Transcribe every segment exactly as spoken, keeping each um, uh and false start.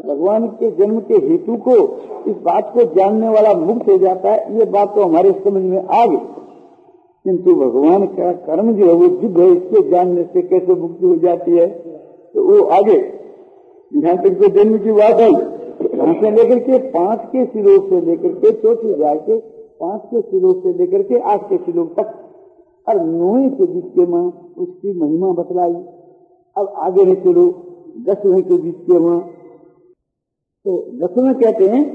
भगवान के जन्म के हेतु को, इस बात को जानने वाला मुक्त हो जाता है। ये बात तो हमारे समझ में आ गई, किंतु भगवान का कर्म जो है वो दिव्य है, इसके जानने से कैसे मुक्ति हो जाती है, तो वो आगे यहाँ तक तो जन्म की बात आई, यहाँ से लेकर के पांच के सिरों से लेकर के चौथी हजार के पांच के सिरों से लेकर के आठ के सिरों तक और नौवीं के बीच के माँ उसकी महिमा बतलाई। अब आगे नहीं चलो दसवें के बीच के माँ, तो दसवें कहते हैं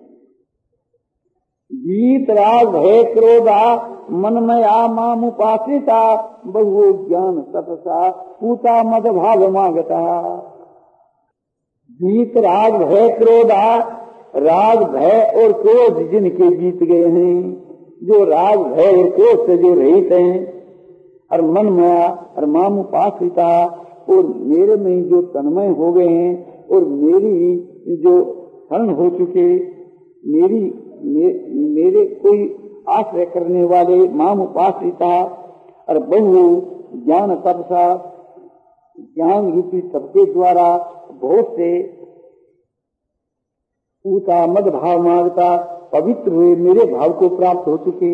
गीत राग भय क्रोधा मनमया माम उपासिता बहु ज्ञान तपसा पूता मद भाव मागता। गीत राग भय क्रोधा, राग भय और क्रोध जिनके जीत गए हैं, जो राग भय और क्रोध से जो रहित हैं, और मन माया और माम उपासिता, और मेरे में जो तन्मय हो गए हैं, और मेरी जो शरण हो चुके, मेरी मे, मेरे कोई आश्रय करने वाले, माम उपासिता, और बहु ज्ञान तपसा, ज्ञान रूपी तप के द्वारा बहुत से पूता मद भाव मांगता, पवित्र हुए मेरे भाव को प्राप्त हो चुके।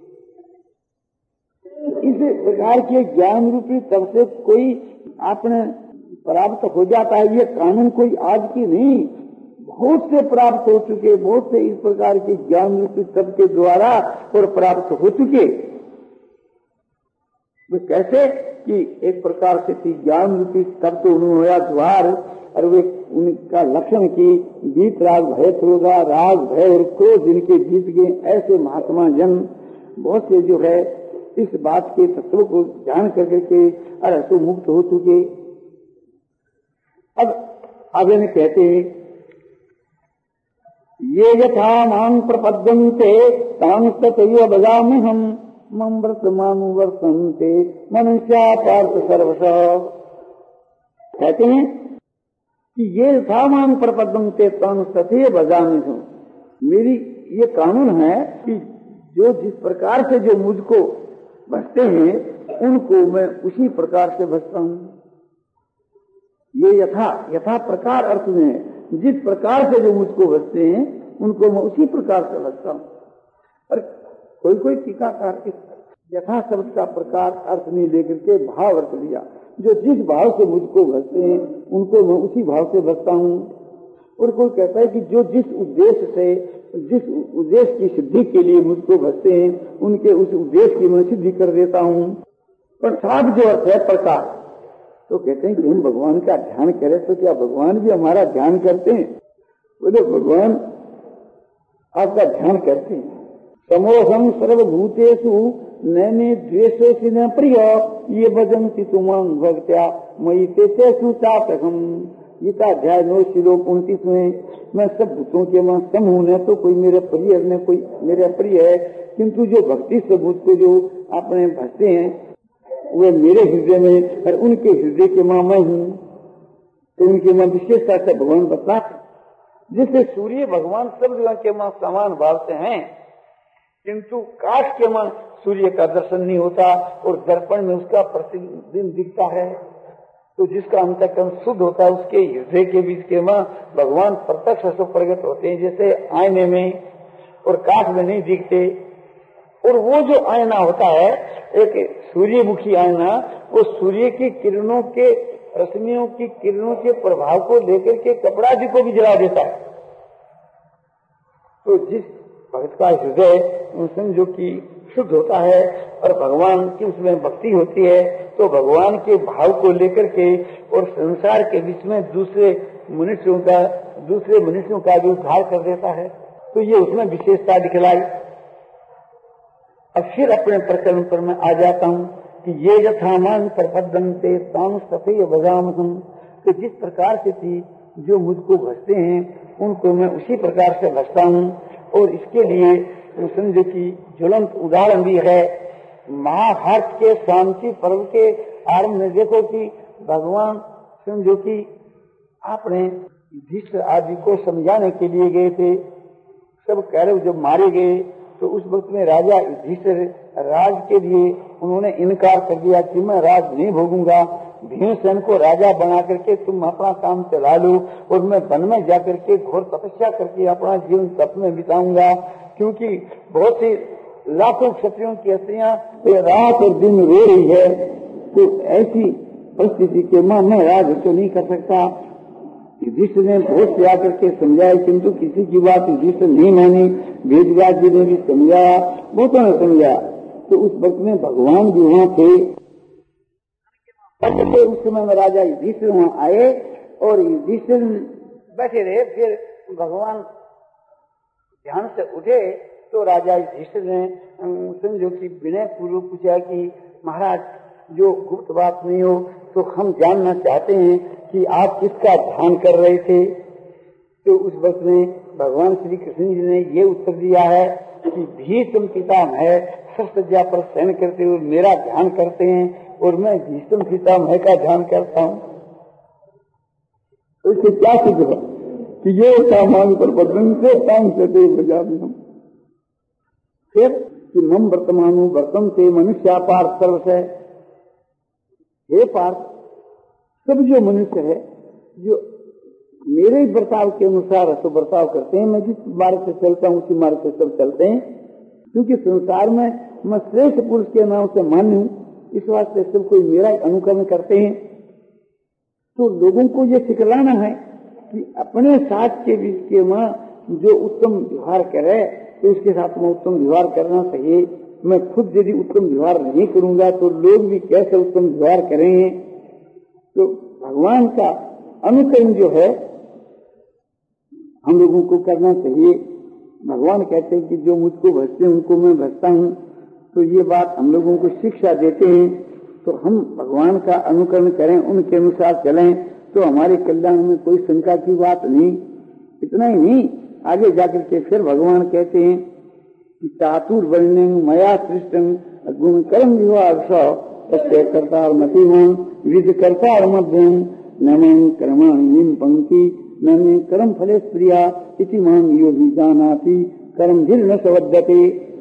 इस प्रकार के ज्ञान रूपी तप से कोई आपने प्राप्त हो जाता है, ये कानून कोई आज की नहीं, बहुत से प्राप्त हो चुके, बहुत से इस प्रकार के ज्ञान रूपी तप के द्वारा और प्राप्त हो चुके। वे कैसे कि एक प्रकार से ज्ञान रूपी तप तो उन्होंने द्वार, और वे उनका लक्षण की गीत राग भय क्रोधा, राग भय और क्रोध जिनके जीत गए, ऐसे महात्मा जन बहुत से जो है इस बात के तत्व को जान करके के और तो मुक्त हो चुके। अब आगे में कहते हैं ये यथा मां प्रपद्यन्ते तां तथैव भजामि हम मम वर्तमानु वर्तन्ते मनुष्या पार्थ सर्वशः। कहते हैं कि ये यथा मां प्रपद्यन्ते तां तथैव भजामि हम, मेरी ये कानून है कि जो जिस प्रकार से जो मुझको भजते हैं उनको मैं उसी प्रकार से भजता हूँ। ये यथा यथा प्रकार अर्थ में, जिस प्रकार से जो मुझको भजते हैं उनको मैं उसी प्रकार से भजता हूँ। और कोई कोई टीकाकार इस यथा शब्द का प्रकार अर्थ नहीं लेकर के भाव अर्थ लिया, जो जिस भाव से मुझको भजते हैं उनको मैं उसी भाव से भजता हूँ। और कोई कहता है कि जो जिस उद्देश्य से, जिस उद्देश्य की सिद्धि के लिए मुझको भजते हैं उनके उस उद्देश्य की मैं सिद्धि कर देता हूँ। पर साफ जो अर्थ है प्रकार, तो कहते हैं कि हम भगवान का ध्यान करें तो क्या भगवान भी हमारा ध्यान करते हैं? बोले भगवान आपका ध्यान करते हैं। समोहम सर्वभूतेषु नैने द्वेषेषु न प्रिय ये भजन्ति तुमां भक्त्या मयि तेषु चापहम। गीता अध्याय नौ श्लोक उनतीस में, मैं सब भूतों के मैं सम हूं, न तो कोई मेरे प्रिय न कोई मेरे अप्रिय है, किंतु जो भक्ति से मुझको जो अपने भजते हैं वे मेरे हृदय में, और उनके हृदय के मां मैं हूँ। तो उनके मां विशेषता से भगवान बताते, जिससे सूर्य भगवान सब जगह के मां समान भाव से हैं, किंतु काश के मां सूर्य का दर्शन नहीं होता और दर्पण में उसका प्रतिदिन दिखता है। तो जिसका अंतःकरण शुद्ध होता है उसके हृदय के बीच के मां भगवान प्रत्यक्ष से प्रकट होते हैं, जैसे आईने में और कांच में नहीं दिखते। और वो जो आईना होता है एक सूर्यमुखी आईना, वो सूर्य की किरणों के रश्मियों की किरणों के प्रभाव को लेकर के कपड़ा जी को भी जला देता है। तो जिस भक्त का हृदय समझो कि शुद्ध होता है और भगवान की उसमें भक्ति होती है, तो भगवान के भाव को लेकर के और संसार के बीच में दूसरे मनुष्यों का दूसरे मनुष्यों का भी उद्धार कर देता है। तो ये उसमें विशेषता दिखलाई। अब फिर अपने प्रकरण पर मैं आ जाता हूँ कि ये यथामान प्रपद्यन्ते तां तथैव भजाम्यहम्। तो जिस प्रकार से थी जो मुझको भजते हैं उनको मैं उसी प्रकार से भजता हूँ। और इसके लिए समझो कि ज्वलंत उदाहरण भी है। महाभारत के शांति पर्व के आरंभ में देखो कि भगवान समझो कि आपने युधिष्ठिर आदि को समझाने के लिए गए थे। सब कौरव जब मारे गए तो उस वक्त में राजा युधिष्ठिर राज के लिए उन्होंने इनकार कर दिया कि मैं राज नहीं भोगूंगा, भीमसेन को राजा बना करके तुम अपना काम चला लो और मैं वन में जाकर के घोर तपस्या करके अपना जीवन तप में बिताऊंगा, क्योंकि बहुत सी लाखों क्षत्रियों की स्त्रियां रात और दिन रो रही है, तो ऐसी परिस्थिति के मां मैं राज तो नहीं कर सकता। युधिष्ठिर ने बहुत से आकर के समझाया, किंतु किसी की बात युधिष्ठिर नहीं मानी। वेदव्यास जी ने भी समझाया, बहुतों ने समझाया। तो उस वक्त में भगवान भी वहां थे। उस समय में राजा युधिष्ठिर वहां आए और युधिष्ठिर बैठे रहे। फिर भगवान ध्यान से उठे तो राजा युधिष्ठिर ने समझो कि विनय पूर्वक पूछा कि महाराज, जो गुप्त बात नहीं हो तो हम जानना चाहते हैं कि आप किसका ध्यान कर रहे थे। तो उस वक्त में भगवान श्री कृष्ण जी ने ये उत्तर दिया है कि भीष्म पितामह है शस्त्रज्ञा पर शयन करते हुए मेरा ध्यान करते हैं और मैं भीष्म पितामह का ध्यान करता हूँ। तो इससे क्या सिद्ध हुआ कि ये सामान पर बदन से तांग से बजा भी हम फिर कि मम वर्तमानु वर्तम से मनुष्य पार्थ सर्वस है। हे पार्थ, सब जो मनुष्य है जो मेरे बर्ताव के अनुसार तो बर्ताव करते हैं, मैं जिस मार्ग से चलता हूँ उसी मार्ग से सब चलते हैं, क्योंकि संसार में मैं श्रेष्ठ पुरुष के नाम से मान्य हूँ, इस वास्ते सब कोई मेरा अनुकरण करते हैं। तो लोगों को ये सिखलाना है कि अपने साथ के बीच के मां जो उत्तम व्यवहार करे तो उसके साथ में उत्तम व्यवहार करना चाहिए। मैं खुद यदि उत्तम व्यवहार नहीं करूंगा तो लोग भी कैसे उत्तम व्यवहार करेंगे। तो भगवान का अनुकरण जो है हम लोगों को करना चाहिए। भगवान कहते हैं कि जो मुझको भजते हैं उनको मैं भजता हूँ, तो ये बात हम लोगों को शिक्षा देते हैं। तो हम भगवान का अनुकरण करें, उनके अनुसार चलें तो हमारे कल्याण में कोई शंका की बात नहीं। इतना ही नहीं, आगे जाकर के फिर भगवान कहते हैं कि चातुर वर्ण्य मया सृष्टं गुण कर्म विभाग सत्य कर्ता मतिमान विध कर्ता मध्यम न में कर्माणि पंक्ति न में कर्म फले प्रिया इति मां यो भी जानाति कर्म धीर न सवद्यते।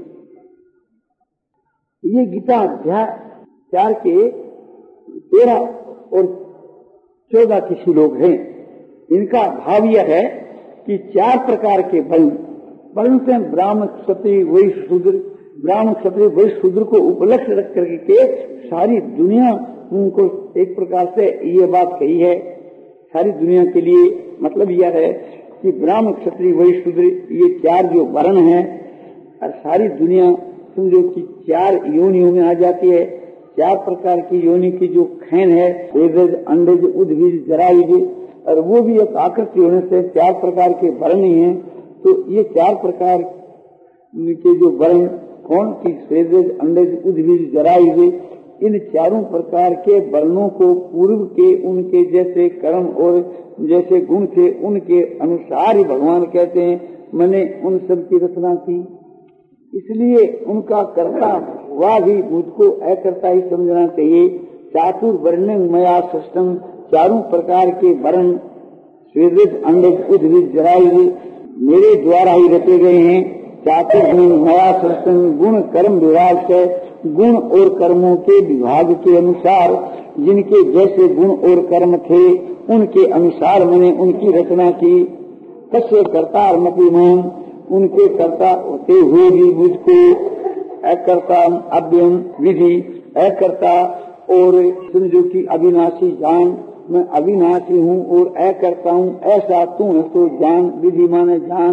ये गीता अध्याय चार के तेरह और चौदह के श्लोक हैं। इनका भाव यह है कि चार प्रकार के वर्ण वर्ण से ब्राह्मण क्षत्रिय वैश्य शूद्र, ब्राह्मण क्षत्रिय वैश्य शूद्र को उपलक्ष्य रख करके के सारी दुनिया उनको एक प्रकार से ये बात कही है। सारी दुनिया के लिए मतलब यह है कि ब्राह्मण क्षत्रिय वैश्य शूद्र ये चार जो वर्ण हैं और सारी दुनिया समझो कि चार योनियों में आ जाती है। चार प्रकार की योनि की जो खैन है, एवज, अंडज, उद्भिज, जरायुज, और वो भी एक आकृति होने से चार प्रकार के वर्ण ही हैं। तो ये चार प्रकार के जो वर्ण कौन की सेजज, अंडज, उद्भिज, जरायुज, इन चारों प्रकार के वर्णों को पूर्व के उनके जैसे कर्म और जैसे गुण थे उनके अनुसार ही भगवान कहते हैं मैंने उन सब की रचना की। इसलिए उनका कर्ता वह भी मुझको अकर्ता ही समझना चाहिए। चातुर वर्ण्य मया सृष्टम, चारों प्रकार के वर्ण स्वेदज, अंडज, उद्भिज, जरायुज मेरे द्वारा ही रचे गए हैं। चातुर मया सृष्टम गुण कर्म विभाग से, गुण और कर्मों के विभाग के अनुसार जिनके जैसे गुण और कर्म थे उनके अनुसार मैंने उनकी रचना की। कस्य कर्ता मतिमान, उनके कर्ता होते हुए भी मुझको अकर्ता अव्ययम विधि, अकर्ता और समझो कि अविनाशी जान, मैं अविनाशी हूँ और अकर्ता हूँ ऐसा तू है तो जान, विधि माने जान।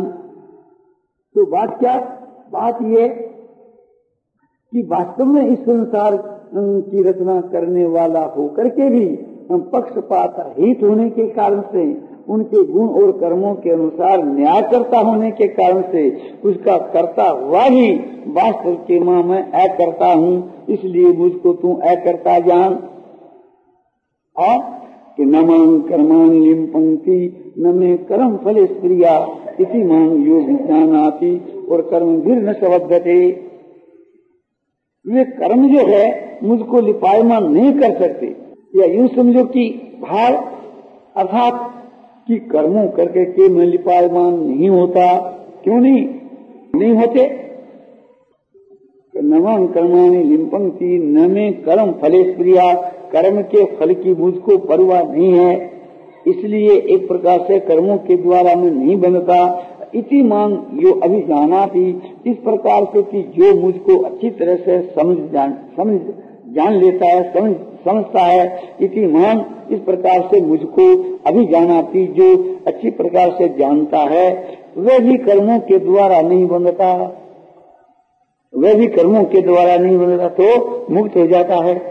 तो बात क्या, बात ये कि वास्तव में इस संसार की रचना करने वाला होकर के भी हम पक्षपात रहित होने के कारण से, उनके गुण और कर्मों के अनुसार न्याय करता होने के कारण से उसका कर्ता हुआ ही वास्तव के मां मैं अकर्ता हूँ, इसलिए मुझको तू अकर्ता जान। और कि न मांग कर्माणि लिम पंक्ति न में कर्म फले स्प्रिया इसी मांग योग जानाति, और कर्म भीर न सवद्यते। वे कर्म जो है मुझको लिपायमान नहीं कर सकते, या यूं समझो कि भाव अर्थात कि कर्मों करके के मैं लिपायमान नहीं होता। क्यों नहीं नहीं होते? नमं कर्माणि लिंपंती न में कर्म फले प्रिया, कर्म के फल की मुझको परवाह नहीं है, इसलिए एक प्रकार से कर्मों के द्वारा मैं नहीं बनता। इति मान यो अभिजानाति, इस प्रकार से कि जो मुझको अच्छी तरह से समझ जान समझ जान लेता है, समझ समझता है। इति मान, इस प्रकार से मुझको अभिजानाति, जो अच्छी प्रकार से जानता है, वह भी कर्मों के द्वारा नहीं बनता, वह भी कर्मों के द्वारा नहीं बनता तो मुक्त हो जाता है।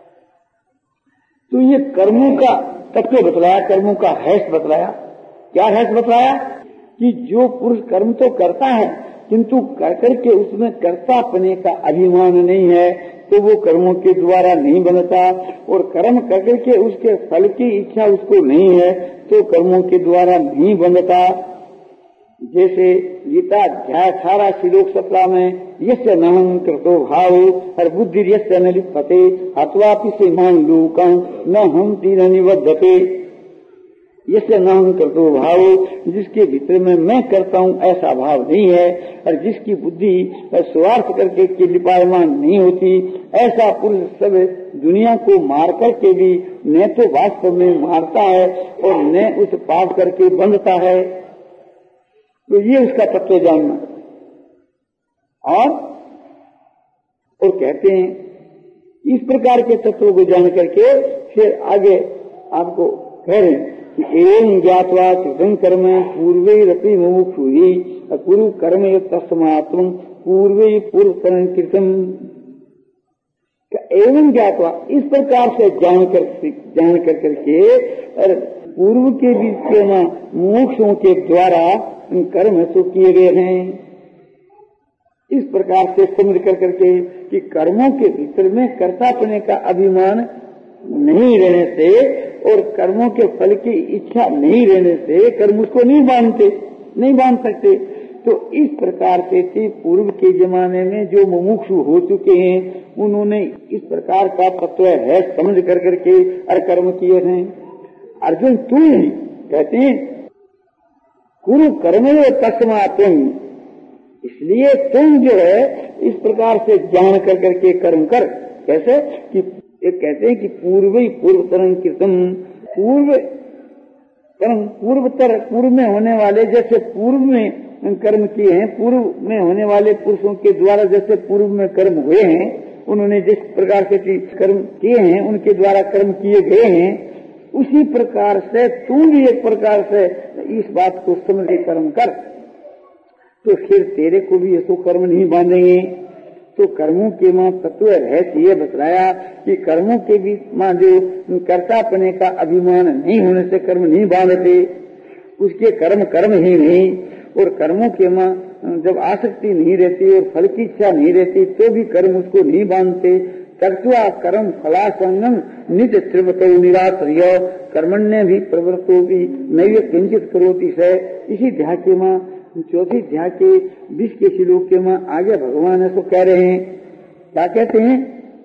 तो ये कर्मों का तत्व बतलाया, कर्मों का रहस्य बतलाया। क्या रहस्य बतलाया? कि जो पुरुष कर्म तो करता है किंतु कर करके उसमें कर्तापने का अभिमान नहीं है, तो वो कर्मों के द्वारा नहीं बनता, और कर्म कर करके उसके फल की इच्छा उसको नहीं है, तो कर्मों के द्वारा नहीं बनता। जैसे गीता अध्याय अठारह श्लोक सत्रह में यस्य नहं कृतो भाव हर बुद्धि यस्य न लिप्यते हत्वापि सीमान् लोकं न हन्ति न निबध्यते। यस्य नहं कृतो भाव, जिसके भीतर में मैं करता हूँ ऐसा भाव नहीं है, और जिसकी बुद्धि स्वार्थ करके के लिपायमान नहीं होती, ऐसा पुरुष सब दुनिया को मार करके भी न तो वास्तव में मारता है और न उस पाप करके बंधता है। तो ये उसका तत्व जानना। और और कहते हैं इस प्रकार के तत्वों को जान करके फिर आगे आपको कह रहे हैं कि एवं ज्ञात्वा कृतं कर्म पूर्वे रपि मुमुक्षु ही पूर्व कर्म तस्मात्म पूर्वे पूर्व कर्म कृतं। एवं ज्ञात्वा, इस प्रकार से जान कर जान कर करके और पूर्व के बीच के न मुमुक्षुओं के द्वारा कर्म तो किए गए हैं। इस प्रकार से समझ कर करके कि कर्मों के भीतर में कर्तापने का अभिमान नहीं रहने से और कर्मों के फल की इच्छा नहीं रहने से कर्म उसको नहीं बांधते, नहीं बांध सकते। तो इस प्रकार से पूर्व के जमाने में जो मुमुक्षु हो चुके हैं, उन्होंने इस प्रकार का तत्व है समझ कर करके और कर्म किए हैं। अर्जुन तू ही कहते हैं कुरु कर्मयो तस्मात्म, इसलिए तुम जो है इस प्रकार से जान कर करके कर्म कर। कैसे कि एक कहते हैं कि पूर्व ही पूर्व तरंग कीर्तन, पूर्व कर्म पूर्वतर पूर्व में होने वाले जैसे पूर्व में कर्म किए हैं, पूर्व में होने वाले पुरुषों के द्वारा जैसे पूर्व में कर्म हुए हैं, उन्होंने जिस प्रकार से कर्म किए हैं उनके द्वारा कर्म किए गए हैं, उसी प्रकार से तुम भी एक प्रकार से इस बात को समझ के कर्म कर, तो फिर तेरे को भी ये तो कर्म नहीं बांधेंगे। तो कर्मों के मां तत्व रहस्य ये बतलाया कि कर्मों के बीच मां जो कर्तापने का अभिमान नहीं होने से कर्म नहीं बांधते, उसके कर्म कर्म ही नहीं, और कर्मों के मां जब आसक्ति नहीं रहती और फल की इच्छा नहीं रहती तो भी कर्म उसको नहीं बांधते। तत्वा कर्म फलासंगम नित्य त्रिवतो निराश्रय कर्मण्य भी प्रवृत्तो भी नैव किंचित करोति से। इसी ध्यान के मां चौथी ध्यान के बीस के श्लोक के मां आगे भगवान ऐसा कह रहे हैं। क्या कहते हैं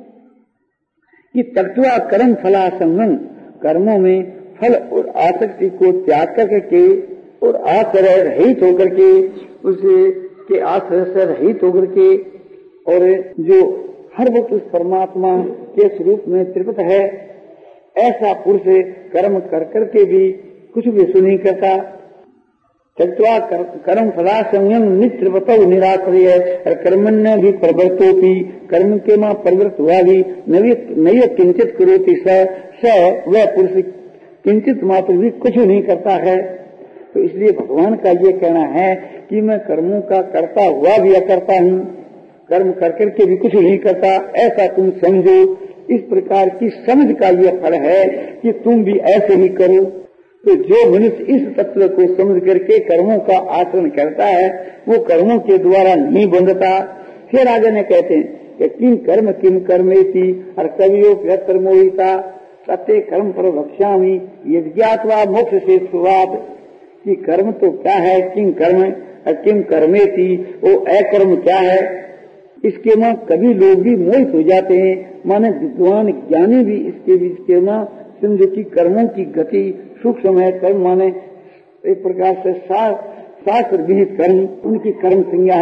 कि तत्वा कर्म फलासंगम, कर्मों में फल और आसक्ति को त्याग करके और आश्रय रहित होकर के, उसे के आश्रय से रहित होकर के, और जो हर वक्त उस परमात्मा के स्वरूप में तृप्त है, ऐसा पुरुष कर्म कर करके भी कुछ भी नहीं करता। त्यक्त्वा कर्म फला संयम नित्यवत निराश्रय कर्मण्य भी प्रवृत्तोपि, कर्म के मां प्रवृत्त हुआ भी नैव किंचित करोति स, वह पुरुष किंचित मात्र भी कुछ नहीं करता है। तो इसलिए भगवान का ये कहना है कि मैं कर्मों का करता हुआ भी अकर्ता हूँ, कर्म कर करके भी कुछ नहीं करता, ऐसा तुम समझो। इस प्रकार की समझ का ये फल है कि तुम भी ऐसे ही करो। तो जो मनुष्य इस तत्व को समझ करके कर्मों का आचरण करता है वो कर्मों के द्वारा नहीं बंधता। फिर आगे ने कहते हैं कि किम कर्म किम कर्मेति और कवियो कर्मोहिता सत्य कर्म पर वक्ष्यामि यज्ञात्वा मोक्ष से शुरुआत। कि कर्म तो क्या है, किम कर्म और किम कर्मेति, वो अकर्म क्या है। इसके मां कभी लोग भी मोहित हो जाते हैं, माने विद्वान ज्ञानी भी इसके बीच के मां समझो कि कर्मों की गति सूक्ष्म है। कर्म माने एक प्रकार से शास्त्र विहित कर्म, उनकी कर्म संज्ञा है,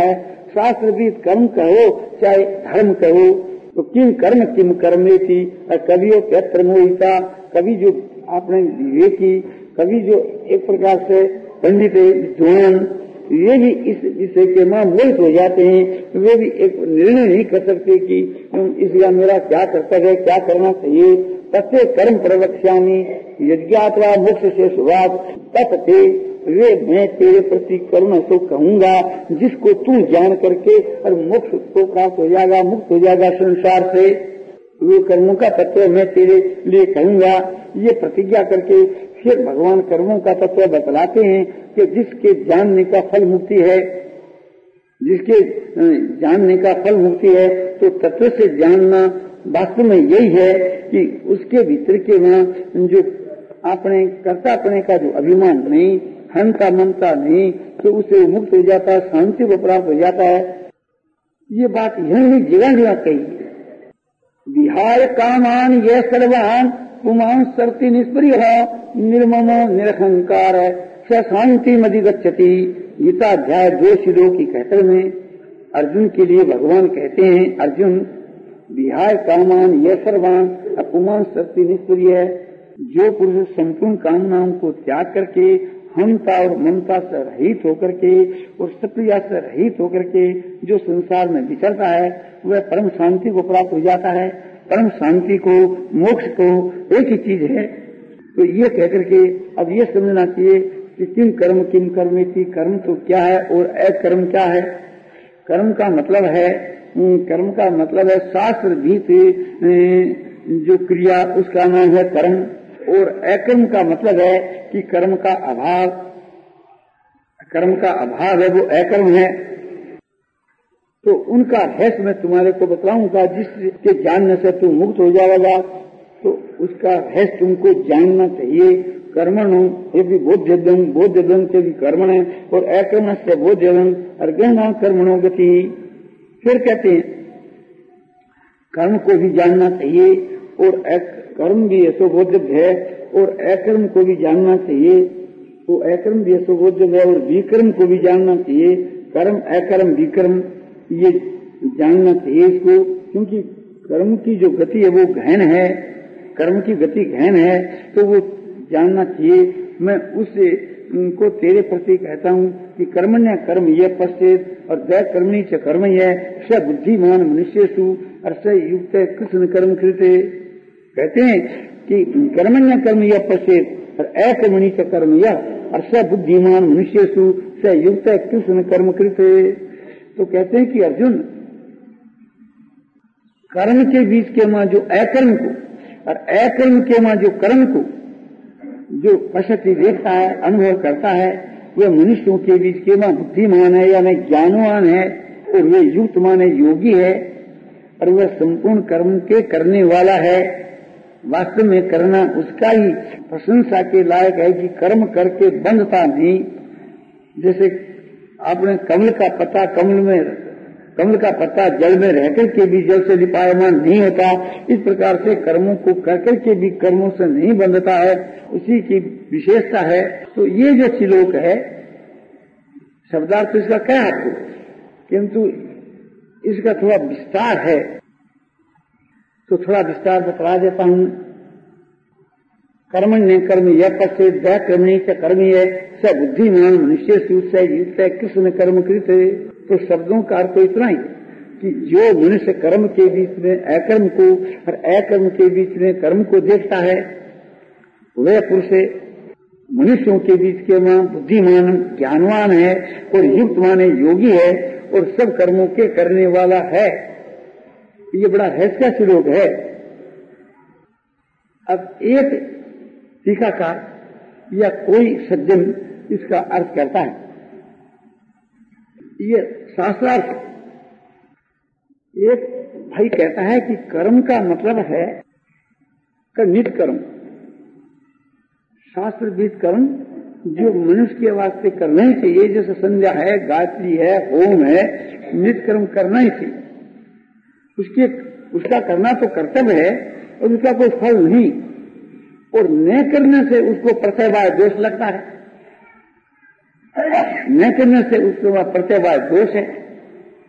शास्त्रविद कर्म कहो चाहे धर्म कहो, तो किम कर्म किम कर्मे थी। और कवियों के अत्र मोहिता, कवि जो आपने विवेकी, कवि जो एक प्रकार से पंडित विद्वान, ये भी इस विषय के मां मोहित हो जाते हैं। वे भी एक निर्णय नहीं कर सकते कि इसका मेरा क्या कर्तव्य है, क्या करना चाहिए। तत्व कर्म प्रवक्ष्यामि यज्ञात्वा मोक्ष से शुभात तत्ते, वे मैं तेरे प्रति करुणा तो कहूंगा जिसको तू जान करके और मोक्ष को प्राप्त हो जाएगा, मुक्त हो जाएगा संसार से। वे कर्मों का तत्व मैं तेरे लिए कहूंगा, ये प्रतिज्ञा करके फिर भगवान कर्मों का तत्व बतलाते हैं कि जिसके जानने का फल मुक्ति है, जिसके जानने का फल मुक्ति है, तो तत्व से जानना वास्तव में यही है कि उसके भीतर के वहाँ जो अपने कर्तापने का जो अभिमान नहीं, हंता मनता नहीं, तो उसे मुक्त हो जाता है, शांति को प्राप्त हो जाता है। ये बात यही जगह जगह कही है। विहाय कामान ये सर्वान पुमान सर्ति निष्प्रिय निर्ममो निरहंकार स शांति मधिगच्छति। गीताध्याय दो श्लोक की कहते में अर्जुन के लिए भगवान कहते हैं, अर्जुन विहाय कामान ये सर्वान अपमान सर्ति निष्प्रिय, जो पुरुष संपूर्ण कामनाओं को त्याग करके हमता और ममता से रहित होकर के और सप्रिया से रहित होकर के जो संसार में विचरता है, वह परम शांति को प्राप्त हो जाता है। परम शांति को, मोक्ष को एक ही चीज है। तो ये कहकर के अब ये समझना चाहिए कि किम कर्म किम कर्मे थी, कर्म तो क्या है और अकर्म क्या है। कर्म का मतलब है, कर्म का मतलब है शास्त्र भीत जो क्रिया, उसका नाम है कर्म। और अकर्म का मतलब है कि कर्म का अभाव, कर्म का अभाव है वो अकर्म है। तो उनका रहस्य मैं तुम्हारे को बतलाऊंगा, जिसके जानने से तुम मुक्त हो जाएगा। तो उसका रहस्य तुमको जानना चाहिए। कर्मण ये भी बोध्यम, बोध्यम से भी कर्मण है, और अकर्म से बोध्यम अर्गणा कर्मणो गति। फिर कहते हैं कर्म को भी जानना चाहिए, और कर्म भी यशोबोध्य है, और अकर्म को भी जानना चाहिए। तो अकर्म भी यशोबोध्य है, और विकर्म को भी जानना चाहिए। कर्म अकर्म विकर्म ये जानना चाहिए इसको, क्योंकि कर्म की जो गति है वो गहन है, कर्म की गति गहन है, तो वो जानना चाहिए। मैं उससे को तेरे प्रति कहता हूँ कि कर्मण्य कर्म ये पश्चेत और दै कर्मणि च कर्म ये स बुद्धिमान मनुष्यसु और स युक्त कृष्ण कर्म कृते। कहते हैं कि कर्मण्य कर्म यह पश्चेत और अकर्मणि च कर्म यह और स बुद्धिमान मनुष्यसु स युक्त कृष्ण कर्म कृते। तो कहते हैं कि अर्जुन, कर्म के बीच के मां जो अकर्म को और अकर्म के मां जो कर्म को जो पश्यति देखता है, अनुभव करता है, वह मनुष्यों के बीच के मां बुद्धिमान है यानी ज्ञानवान है, और वे युक्त माने योगी है, और वह संपूर्ण कर्म के करने वाला है। वास्तव में करना उसका ही प्रशंसा के लायक है कि कर्म करके बंधता नहीं। जैसे आपने कमल का पत्ता, कमल में कमल का पत्ता जल में रहकर के भी जल से लिपायमान नहीं होता, इस प्रकार से कर्मों को करकर के भी कर्मों से नहीं बंधता है, उसी की विशेषता है। तो ये जो श्लोक है, शब्दार्थ इसका क्या है, किंतु इसका थोड़ा विस्तार है, तो थोड़ा विस्तार बता देता हूँ। कर्मण्य कर्म यह पश्चेत दै कर्मणि च कर्म है स बुद्धिमान मनुष्य से युक्त कृष्ण कर्म कृत। तो शब्दों का अर्थ तो इतना ही कि जो मनुष्य कर्म के बीच में अकर्म को और अकर्म के बीच में कर्म को देखता है, वह पुरुष मनुष्यों के बीच के मां बुद्धिमान ज्ञानवान है, और युक्त माने योगी है, और सब कर्मों के करने वाला है। ये बड़ा रहस्य का श्लोक है। अब एक टीकाकार या कोई सज्जन इसका अर्थ करता है, ये शास्त्रार्थ। एक भाई कहता है कि कर्म का मतलब है नित्य कर्म, शास्त्रविद कर्म जो मनुष्य के वास्ते करना ही चाहिए, जैसे संध्या है, गायत्री है, होम है, नित्य कर्म करना ही चाहिए। उसके उसका करना तो कर्तव्य है, और उसका कोई फल नहीं, और न करने से उसको प्रत्यवाय दोष लगता है, न करने से उसको प्रत्यवाय दोष है।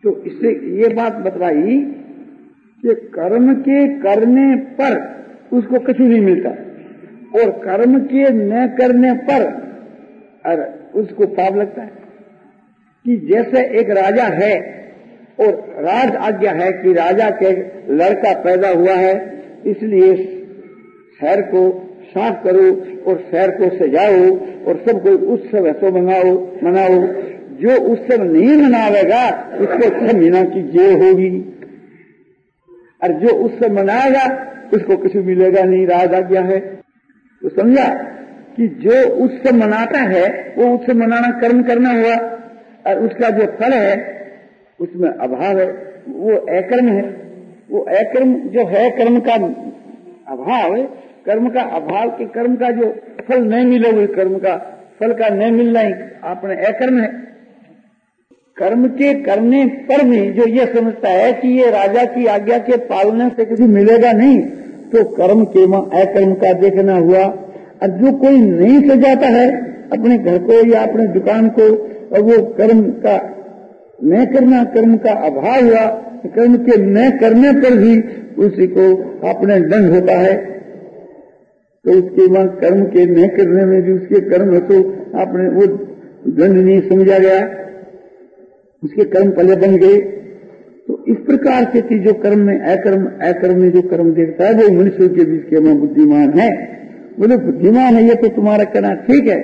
तो इससे ये बात बतलाई कि कर्म के करने पर उसको कुछ नहीं मिलता और कर्म के न करने पर अरे उसको पाप लगता है। कि जैसे एक राजा है और राज आज्ञा है कि राजा के लड़का पैदा हुआ है, इसलिए शहर को साफ करो और शहर को सजाओ और सबको उत्सव ऐसो मनाओ मनाओ जो उत्सव नहीं मनावेगा उसको छह महीना की जेल होगी, और जो उत्सव मनाएगा उसको कुछ मिलेगा नहीं, राज आज्ञा है। तो समझा कि जो उत्सव मनाता है वो उत्सव मनाना कर्म करना हुआ, और उसका जो फल है उसमें अभाव है, वो अकर्म है। वो अकर्म जो है कर्म का अभाव है, कर्म का अभाव के कर्म का जो फल नहीं मिले हुए कर्म का फल का नहीं मिलना ही अपने अकर्म है। कर्म के करने पर भी जो ये समझता है कि ये राजा की आज्ञा के पालने से किसी मिलेगा नहीं, तो कर्म के अकर्म का देखना हुआ। और जो कोई नहीं सजाता है अपने घर को या अपने दुकान को, और वो कर्म का न करना कर्म का अभाव हुआ, कर्म के न करने पर भी उसी को अपने दंड होता है। तो उसके बाद कर्म के न करने में भी उसके कर्म तो आपने वो दंड नहीं समझा गया, उसके कर्म पले बन गए। तो इस प्रकार से कि जो कर्म में अकर्म अकर्म में जो कर्म देखता है वो मनुष्य के बीच के में बुद्धिमान है। बोले बुद्धिमान है ये तो तुम्हारा कहना ठीक है,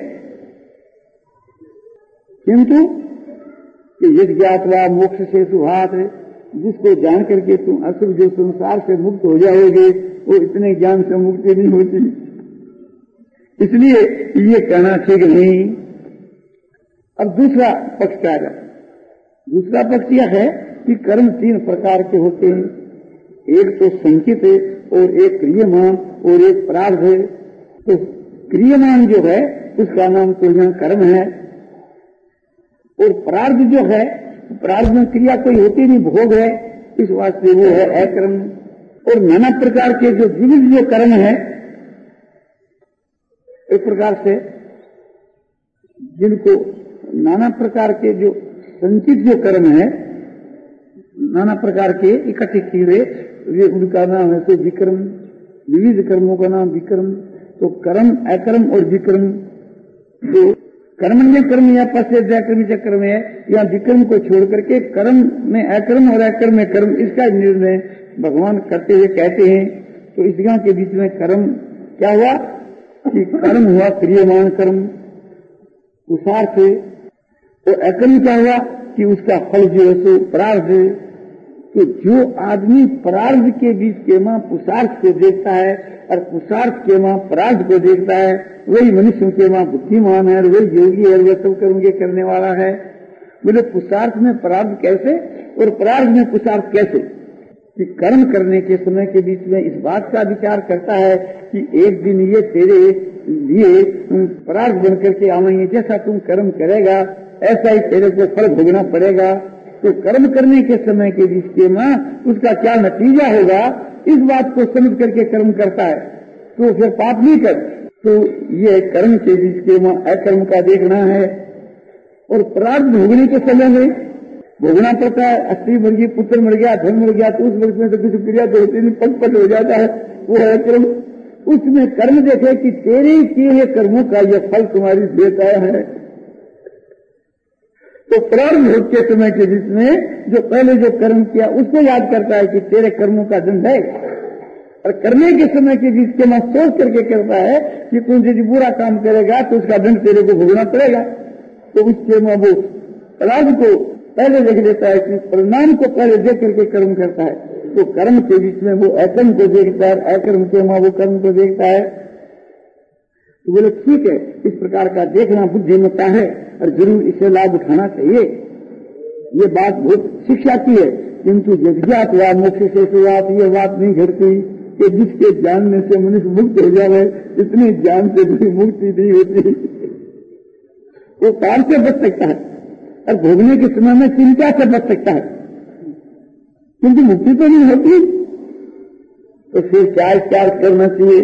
किंतु यदि ज्ञातवा मोक्ष से सुहात है, जिसको जान करके तुम असुर जो संसार से मुक्त हो जाओगे वो इतने ज्ञान से मुक्ति नहीं होती, इसलिए ये कहना ठीक नहीं। अब दूसरा पक्ष क्या है? दूसरा पक्ष यह है कि कर्म तीन प्रकार के होते हैं, एक तो संचित है और एक क्रियमान और एक प्रारब्ध है। तो क्रियमान जो है उसका नाम तो यहाँ कर्म है, और प्रारब्ध जो है प्रारब्ध में क्रिया कोई होती नहीं, भोग है, इस वास्ते वो है अकर्म। और नाना प्रकार के जो विविध जो कर्म है, एक प्रकार से जिनको नाना प्रकार के जो संचित जो कर्म है, नाना प्रकार के इकट्ठे किए वे उनका नाम है तो विक्रम, विविध कर्मों का नाम विक्रम। तो कर्म अकर्म और विक्रम, तो कर्मण्य कर्म या पश्चात्कर्मी कर्म है, या विक्रम को छोड़ करके कर्म में अकर्म और अकर्म में कर्म, इसका निर्णय भगवान करते हुए कहते हैं। तो इस गांव के बीच में कर्म क्या हुआ कि कर्म हुआ क्रियमान कर्म पुरुषार्थ, और अकर्म क्या हुआ कि उसका फल जो है सो प्रारब्ध। तो जो आदमी प्रारब्ध के बीच के मां पुरुषार्थ को देखता है और पुरुषार्थ के मां प्रारब्ध को देखता है, वही मनुष्य के मां बुद्धिमान है, वही योगी है, वह सब कर्म के करने वाला है। बोले पुरुषार्थ में प्रारब्ध कैसे और प्रारब्ध में पुरुषार्थ कैसे? कि कर्म करने के समय के बीच में इस बात का विचार करता है कि एक दिन ये तेरे लिए प्रारब्ध बन करके आवेंगे, जैसा तुम कर्म करेगा ऐसा ही तेरे को फल भोगना पड़ेगा। तो कर्म करने के समय के बीच के मां उसका क्या नतीजा होगा, इस बात को समझ करके कर्म करता है, तो फिर पाप नहीं कर। तो ये कर्म के बीच के मां अकर्म का देखना है। और प्रारब्ध भोगने के समय में भोगना पड़ता है, स्त्री मर गई, पुत्र मर गया, धन मर गया, तो उस वर्ष में तो कुछ क्रिया तो होती नहीं, पट पट हो जाता है, वो है कर्म। उसमें कर्म देखे कि तेरे किए हुए कर्मों का यह फल तुम्हारी देता है। तो प्रारब्ध भोग के समय के बीच में जो पहले जो कर्म किया उसको याद करता है कि तेरे कर्मों का दंड है, और करने के समय के बीच के मां सोच करके करता है कि तुम यदि बुरा काम करेगा तो उसका दंड तेरे को भोगना पड़ेगा। तो उसके मां वो प्रारब्ध को पहले देख लेता है कि परिणाम को पहले देख करके कर्म करता है। तो कर्म के बीच में वो अकर्म को देखता है, अकर्म के मां वो कर्म को देखता है। तो बोले ठीक है, इस प्रकार का देखना बुद्धिमत्ता है और जरूर इससे लाभ उठाना चाहिए। ये बात बहुत शिक्षा की है, किंतु जज्ञात या मोक्ष से शुरुआत ये बात नहीं घटती कि जिसके जानने से मनुष्य मुक्त हो जाए, इतनी ज्ञान से कोई मुक्ति नहीं होती। वो काल से बच सकता है और भोगने के समय में चिंता से बच सकता है, किंतु मुक्ति तो नहीं होती। तो फिर क्या क्या करना चाहिए?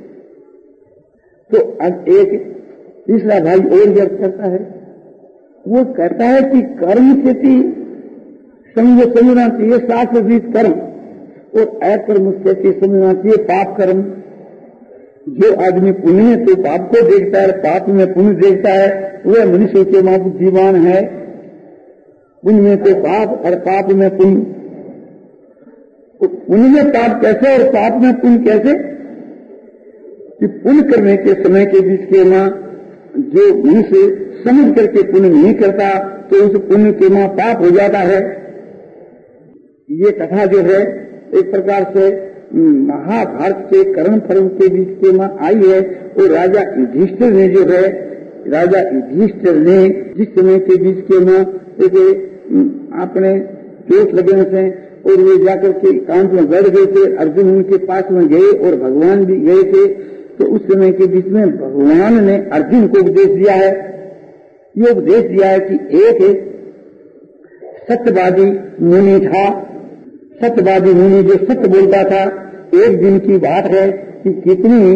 तो अब एक तीसरा भाई और व्यक्त करता है, वो कहता है कि कर्म खेती समझो समझना चाहिए शास्त्र विहित कर्म और अकर्म कैसे समझना चाहिए पाप कर्म। जो आदमी पुण्य में तो पाप को देखता है, पाप में पुण्य देखता है, वह मनुष्य के मां बुद्धिमान है। पुण्य में तो पाप और पाप में पुण्य। तो पुण्य में पाप कैसे और पाप में पुण्य कैसे? कि पुण्य करने के समय के बीच के मां जो मनुष्य समझ करके पुण्य नहीं करता तो उस पुण्य के मां पाप हो जाता है। ये कथा जो है एक प्रकार से महाभारत के कर्म फर्म के बीच के मां आई है। और राजा युधिष्ठिर ने जो है राजा युधिष्ठिर ने जिस समय के बीच के मां अपने चोट लगने से और वे जाकर के एकांत में बैठ गए थे, अर्जुन उनके पास में गए और भगवान भी गए थे। तो उस समय के बीच में भगवान ने अर्जुन को उपदेश दिया है। ये उपदेश दिया है कि एक सत्यवादी मुनि था। सत्यवादी मुनि जो सत्य बोलता था। एक दिन की बात है कि कितनी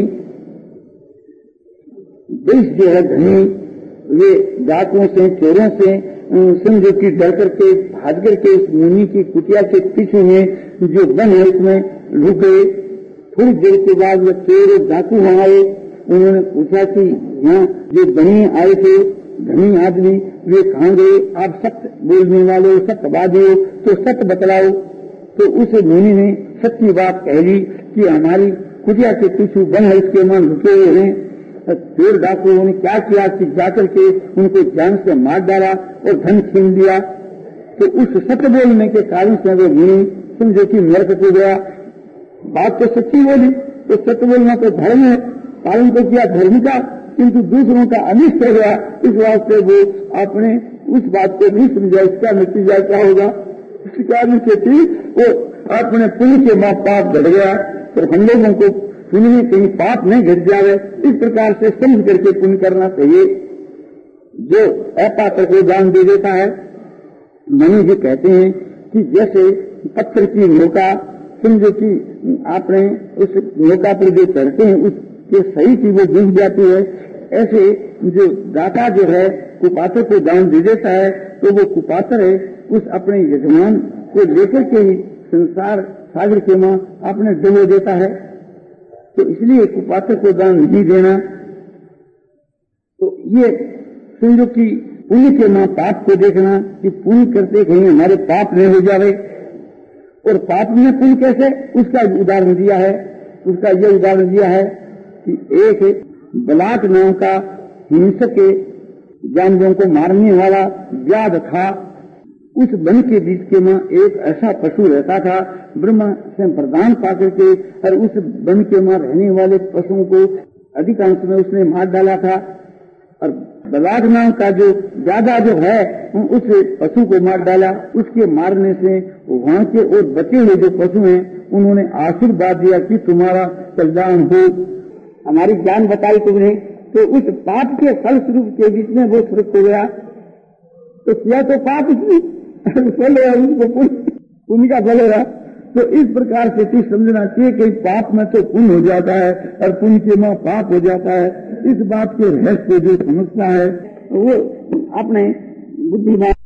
देश जो है धनी वे डाकुओं से चोरों से समझो की डर करके भाग करके उस मुनि की कुटिया के पीछे में जो वन है उसमें लुक गए। थोड़ी देर के बाद वो चोर डाकू वहां आए। उन्होंने पूछा कि यहाँ जो धनी आए थे धनी आदमी वे कहाँ गए? आप सत्य बोलने वाले हो, सत्यवादी हो, तो सत्य बतलाओ। तो उस मुनि ने सच्ची बात कह दी कि हमारी कुटिया के पीछे वन है उसके मन रुके हुए हैं। चोर डाकुओं ने क्या किया कि जाकर के उनको जान से मार डाला और धन छीन लिया। तो उस सत्य बोलने के कारण से वो मुनि समझो कि नरक हो गया। बात तो सच्ची बोली तो सत्य बोलना तो धर्म है, पालन तो किया धर्म का, किंतु दूसरों का अनिष्ट हो गया। इस वास्ते वो आपने उस बात को नहीं समझा। इसका नतीजा क्या होगा? इसका निश्चित वो अपने पुण्य के मां पाप घट गया। तो हम लोगों को पुण्य में कहीं पाप नहीं घट जावे इस प्रकार से समझ करके पुण्य करना चाहिए। जो अपात्र को दान दे देता है, मनु जी कहते हैं कि जैसे पत्थर की नौका समझो कि आपने उस नौका पर जो चढ़ते हैं उसके सही की वो डूब जाती है। ऐसे जो दाता जो है कुपात्र को दान दे देता है तो वो कुपात्र है उस अपने यजमान को लेकर के ही संसार सागर के मां अपने डुबो देता है। तो इसलिए कुपात्र को दान नहीं देना। तो ये समझो कि पुण्य के मां पाप को देखना कि पुण्य करते कहीं हमारे पाप नहीं हो जावे। और पाप में पुण्य कैसे? उसका उदाहरण दिया है। उसका यह उदाहरण दिया है कि एक बलाक नाम का हिंसक के जानवरों को मारने वाला व्याध था। उस वन के बीच के में एक ऐसा पशु रहता था ब्रह्मा से वरदान पाकर के, और उस वन के में रहने वाले पशुओं को अधिकांश में उसने मार डाला था। और बलाक नाम का जो ज्यादा जो है उस पशु को मार डाला। उसके मारने से वहां के और बचे हुए जो पशु हैं उन्होंने आशीर्वाद दिया कि तुम्हारा कल्याण हो। हमारी जान बताई तुमने। तो उस पाप के फल स्वरूप के बीच में वो सुरक्षित हो गया। तो किया तो पाप इसमें फल है, उनको पुण्य का फल है। तो इस प्रकार से चीज समझना चाहिए कि पाप में तो पुण्य हो जाता है और पुण्य के मां पाप हो जाता है। इस बात के रहस्य जो समझता है वो अपने बुद्धिमान